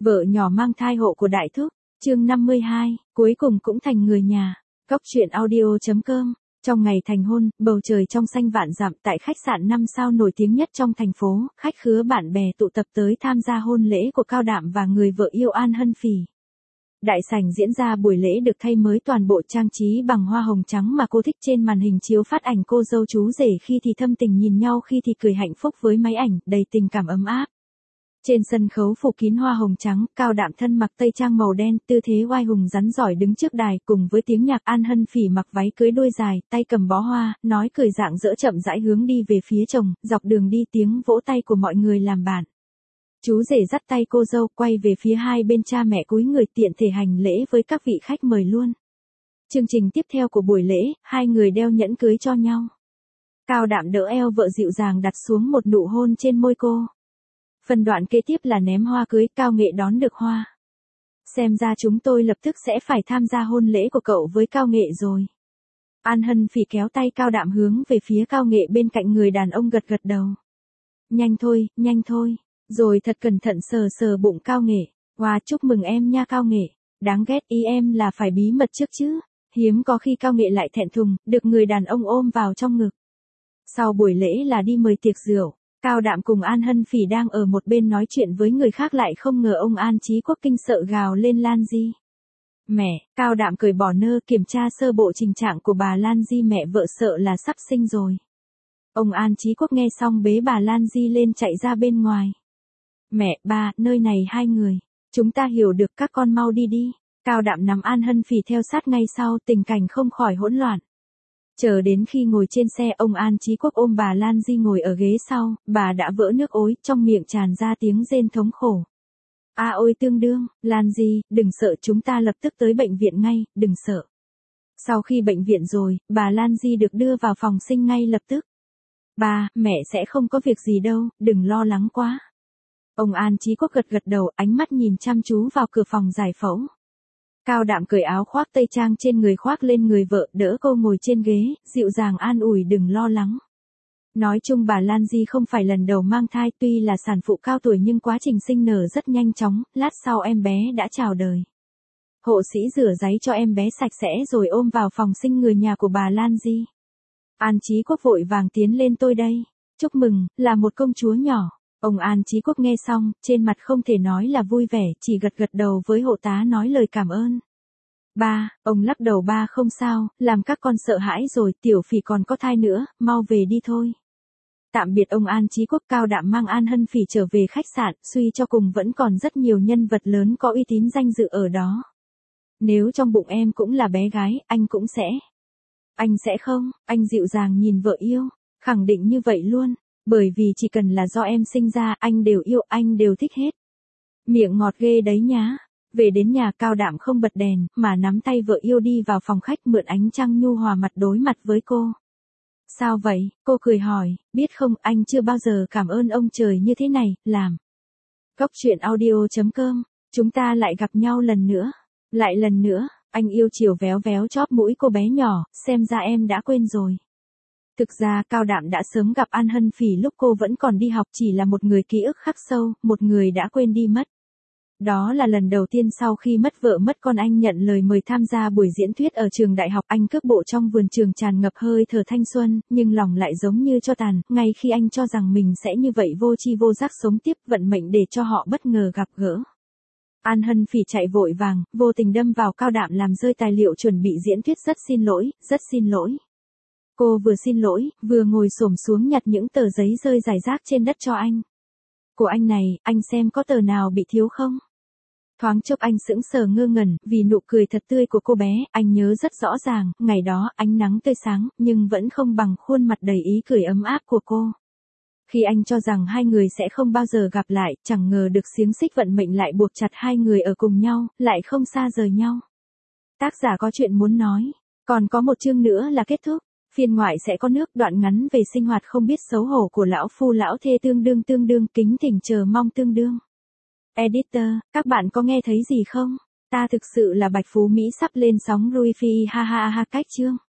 Vợ nhỏ mang thai hộ của đại thúc, chương 52, cuối cùng cũng thành người nhà. Cóc truyện audio.com. Trong ngày thành hôn, bầu trời trong xanh vạn dặm tại khách sạn 5 sao nổi tiếng nhất trong thành phố, khách khứa bạn bè tụ tập tới tham gia hôn lễ của Cao Đạm và người vợ yêu An Hân Phỉ. Đại sảnh diễn ra buổi lễ được thay mới toàn bộ trang trí bằng hoa hồng trắng mà cô thích, trên màn hình chiếu phát ảnh cô dâu chú rể khi thì thâm tình nhìn nhau, khi thì cười hạnh phúc với máy ảnh đầy tình cảm ấm áp. Trên sân khấu phủ kín hoa hồng trắng, Cao Đạm thân mặc tây trang màu đen, tư thế oai hùng rắn giỏi đứng trước đài, cùng với tiếng nhạc. An Hân Phỉ mặc váy cưới đuôi dài, tay cầm bó hoa, nói cười rạng rỡ chậm rãi hướng đi về phía chồng, dọc đường đi tiếng vỗ tay của mọi người làm bạn. Chú rể dắt tay cô dâu quay về phía hai bên, cha mẹ cúi người tiện thể hành lễ với các vị khách mời luôn. Chương trình tiếp theo của buổi lễ, hai người đeo nhẫn cưới cho nhau. Cao Đạm đỡ eo vợ dịu dàng đặt xuống một nụ hôn trên môi cô. Phần đoạn kế tiếp là ném hoa cưới, Cao Nghệ đón được hoa. Xem ra chúng tôi lập tức sẽ phải tham gia hôn lễ của cậu với Cao Nghệ rồi. An Hân Phỉ kéo tay Cao Đạm hướng về phía Cao Nghệ bên cạnh, người đàn ông gật gật đầu. Nhanh thôi, rồi thật cẩn thận sờ sờ bụng Cao Nghệ. Wow, chúc mừng em nha Cao Nghệ. Đáng ghét, ý em là phải bí mật trước chứ. Hiếm có khi Cao Nghệ lại thẹn thùng, được người đàn ông ôm vào trong ngực. Sau buổi lễ là đi mời tiệc rượu. Cao Đạm cùng An Hân Phỉ đang ở một bên nói chuyện với người khác, lại không ngờ ông An Chí Quốc kinh sợ gào lên: Lan Di. Mẹ. Cao Đạm cởi bỏ nơ kiểm tra sơ bộ tình trạng của bà Lan Di, mẹ vợ sợ là sắp sinh rồi. Ông An Chí Quốc nghe xong bế bà Lan Di lên chạy ra bên ngoài. Mẹ, ba, nơi này hai người. Chúng ta hiểu được, các con mau đi đi. Cao Đạm nắm An Hân Phỉ theo sát ngay sau, tình cảnh không khỏi hỗn loạn. Chờ đến khi ngồi trên xe, ông An Chí Quốc ôm bà Lan Di ngồi ở ghế sau, bà đã vỡ nước ối, trong miệng tràn ra tiếng rên thống khổ. À ôi tương đương, Lan Di, đừng sợ, chúng ta lập tức tới bệnh viện ngay, đừng sợ. Sau khi bệnh viện rồi, bà Lan Di được đưa vào phòng sinh ngay lập tức. Ba, mẹ sẽ không có việc gì đâu, đừng lo lắng quá. Ông An Chí Quốc gật gật đầu, ánh mắt nhìn chăm chú vào cửa phòng giải phẫu. Cao Đạm cởi áo khoác tây trang trên người khoác lên người vợ, đỡ cô ngồi trên ghế, dịu dàng an ủi đừng lo lắng. Nói chung bà Lan Di không phải lần đầu mang thai, tuy là sản phụ cao tuổi nhưng quá trình sinh nở rất nhanh chóng, lát sau em bé đã chào đời. Hộ sĩ rửa giấy cho em bé sạch sẽ rồi ôm vào phòng sinh người nhà của bà Lan Di. An Chí Quốc vội vàng tiến lên: tôi đây. Chúc mừng, là một công chúa nhỏ. Ông An Chí Quốc nghe xong, trên mặt không thể nói là vui vẻ, chỉ gật gật đầu với hộ tá nói lời cảm ơn. Ba, ông lắc đầu: ba không sao, làm các con sợ hãi rồi, Tiểu Phỉ còn có thai nữa, mau về đi thôi. Tạm biệt ông An Chí Quốc, Cao Đạm mang An Hân Phỉ trở về khách sạn, suy cho cùng vẫn còn rất nhiều nhân vật lớn có uy tín danh dự ở đó. Nếu trong bụng em cũng là bé gái, anh cũng sẽ. Anh sẽ không, anh dịu dàng nhìn vợ yêu, khẳng định như vậy luôn. Bởi vì chỉ cần là do em sinh ra, anh đều yêu, anh đều thích hết. Miệng ngọt ghê đấy nhá. Về đến nhà, Cao Đạm không bật đèn, mà nắm tay vợ yêu đi vào phòng khách, mượn ánh trăng nhu hòa mặt đối mặt với cô. Sao vậy? Cô cười hỏi, biết không, anh chưa bao giờ cảm ơn ông trời như thế này, làm. Cóc truyện audio.com, chúng ta lại gặp nhau lần nữa. Lại lần nữa, anh yêu chiều véo véo chóp mũi cô bé nhỏ, xem ra em đã quên rồi. Thực ra Cao Đạm đã sớm gặp An Hân Phỉ lúc cô vẫn còn đi học, chỉ là một người ký ức khắc sâu, một người đã quên đi mất. Đó là lần đầu tiên sau khi mất vợ mất con, anh nhận lời mời tham gia buổi diễn thuyết ở trường đại học. Anh cước bộ trong vườn trường tràn ngập hơi thở thanh xuân, nhưng lòng lại giống như tro tàn. Ngay khi anh cho rằng mình sẽ như vậy vô tri vô giác sống tiếp, vận mệnh để cho họ bất ngờ gặp gỡ. An Hân Phỉ chạy vội vàng, vô tình đâm vào Cao Đạm làm rơi tài liệu chuẩn bị diễn thuyết. Rất xin lỗi. Cô vừa xin lỗi, vừa ngồi xổm xuống nhặt những tờ giấy rơi rải rác trên đất cho anh. Của anh này, anh xem có tờ nào bị thiếu không? Thoáng chốc anh sững sờ ngơ ngẩn, vì nụ cười thật tươi của cô bé, anh nhớ rất rõ ràng, ngày đó, ánh nắng tươi sáng, nhưng vẫn không bằng khuôn mặt đầy ý cười ấm áp của cô. Khi anh cho rằng hai người sẽ không bao giờ gặp lại, chẳng ngờ được xiềng xích vận mệnh lại buộc chặt hai người ở cùng nhau, lại không xa rời nhau. Tác giả có chuyện muốn nói, còn có một chương nữa là kết thúc. Phiên ngoại sẽ có nước, đoạn ngắn về sinh hoạt không biết xấu hổ của lão phu lão thê tương đương, kính thỉnh chờ mong tương đương. Editor, các bạn có nghe thấy gì không? Ta thực sự là Bạch Phú Mỹ sắp lên sóng Rui Phi ha ha ha cách chương.